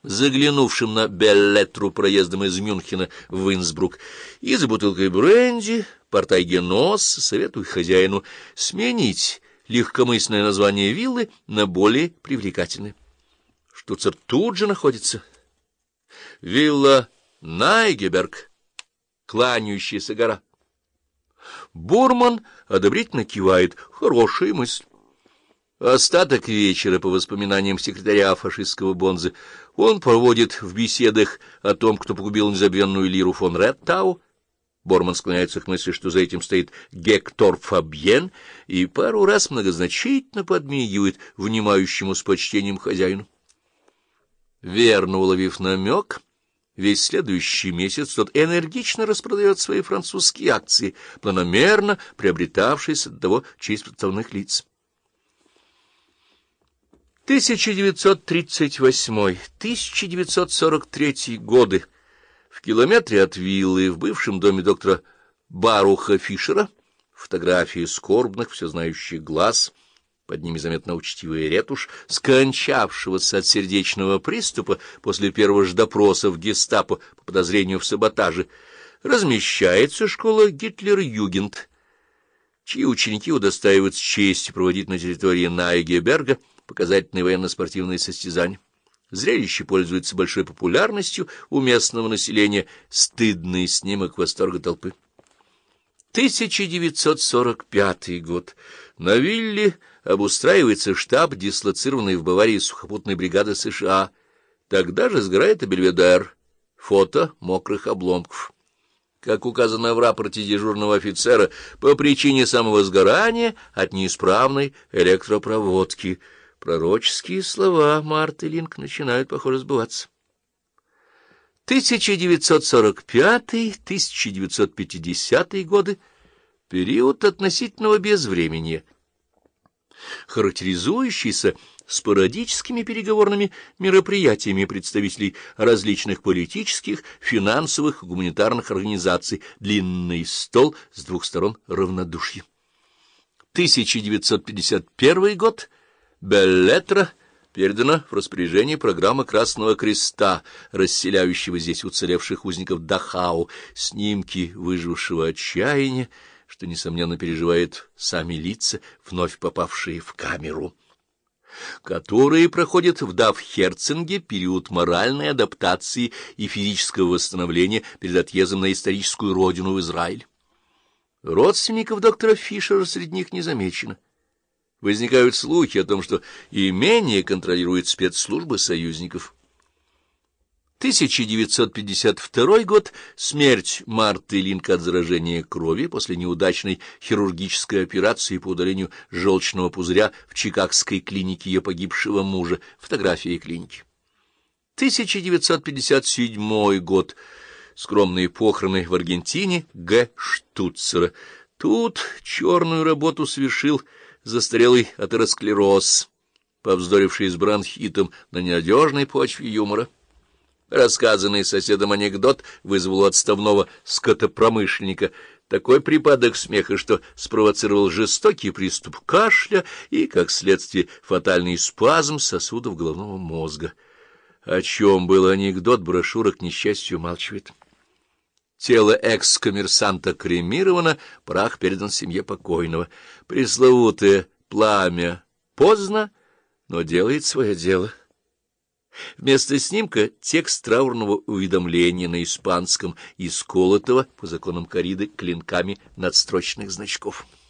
заглянувшим на Беллеттру проездом из Мюнхена в Инсбрук, и за бутылкой бренди Портайгенос советует хозяину сменить легкомысленное название виллы на более привлекательное. Штуцер тут же находится. Вилла Найгеберг, кланяющаяся гора. Бурман одобрительно кивает. Хорошая мысль. Остаток вечера, по воспоминаниям секретаря фашистского Бонзы, он проводит в беседах о том, кто погубил незабвенную лиру фон Реттау. Борман склоняется к мысли, что за этим стоит Гектор Фабьен, и пару раз многозначительно подмигивает внимающему с почтением хозяину. Верно уловив намек, весь следующий месяц тот энергично распродает свои французские акции, планомерно приобретавшиеся до того через подставных лиц. 1938-1943 годы. В километре от виллы в бывшем доме доктора Баруха Фишера фотографии скорбных, всезнающих глаз, под ними заметна учтивая ретушь, скончавшегося от сердечного приступа после первого же допроса в гестапо по подозрению в саботаже, размещается школа Гитлер-Югент, чьи ученики удостаиваются чести проводить на территории Найгеберга показательные военно-спортивные состязания. Зрелище пользуется большой популярностью у местного населения, стыдный снимок восторга толпы. 1945 год. На вилле обустраивается штаб, дислоцированный в Баварии сухопутной бригады США. Тогда же сгорает и Бельведер. Фото мокрых обломков. Как указано в рапорте дежурного офицера, по причине самого сгорания от неисправной электропроводки. Пророческие слова Марты Линк начинают, похоже, сбываться. 1945-1950 годы — период относительного безвременья, характеризующийся спорадическими переговорными мероприятиями представителей различных политических, финансовых, гуманитарных организаций, длинный стол с двух сторон равнодушья. 1951 год. Беллетра передана в распоряжение программы Красного Креста, расселяющего здесь уцелевших узников Дахау, снимки выжившего отчаяния, что, несомненно, переживают сами лица, вновь попавшие в камеру, которые проходят в Давхерцинге период моральной адаптации и физического восстановления перед отъездом на историческую родину в Израиль. Родственников доктора Фишера среди них не замечено. Возникают слухи о том, что имение контролирует спецслужбы союзников. 1952 год. Смерть Марты Линк от заражения крови после неудачной хирургической операции по удалению желчного пузыря в чикагской клинике ее погибшего мужа. Фотографии клиники. 1957 год. Скромные похороны в Аргентине Г. Штуцера. Тут черную работу совершил застарелый атеросклероз, повздоривший с бронхитом на ненадежной почве юмора. Рассказанный соседом анекдот вызвал у отставного скотопромышленника такой припадок смеха, что спровоцировал жестокий приступ кашля и, как следствие, фатальный спазм сосудов головного мозга. О чем был анекдот, брошюра, к несчастью, умалчивает. Тело экс-коммерсанта кремировано, прах передан семье покойного. Пресловутое пламя поздно, но делает свое дело. Вместо снимка текст траурного уведомления на испанском, исколотого по законам корриды клинками надстрочных значков.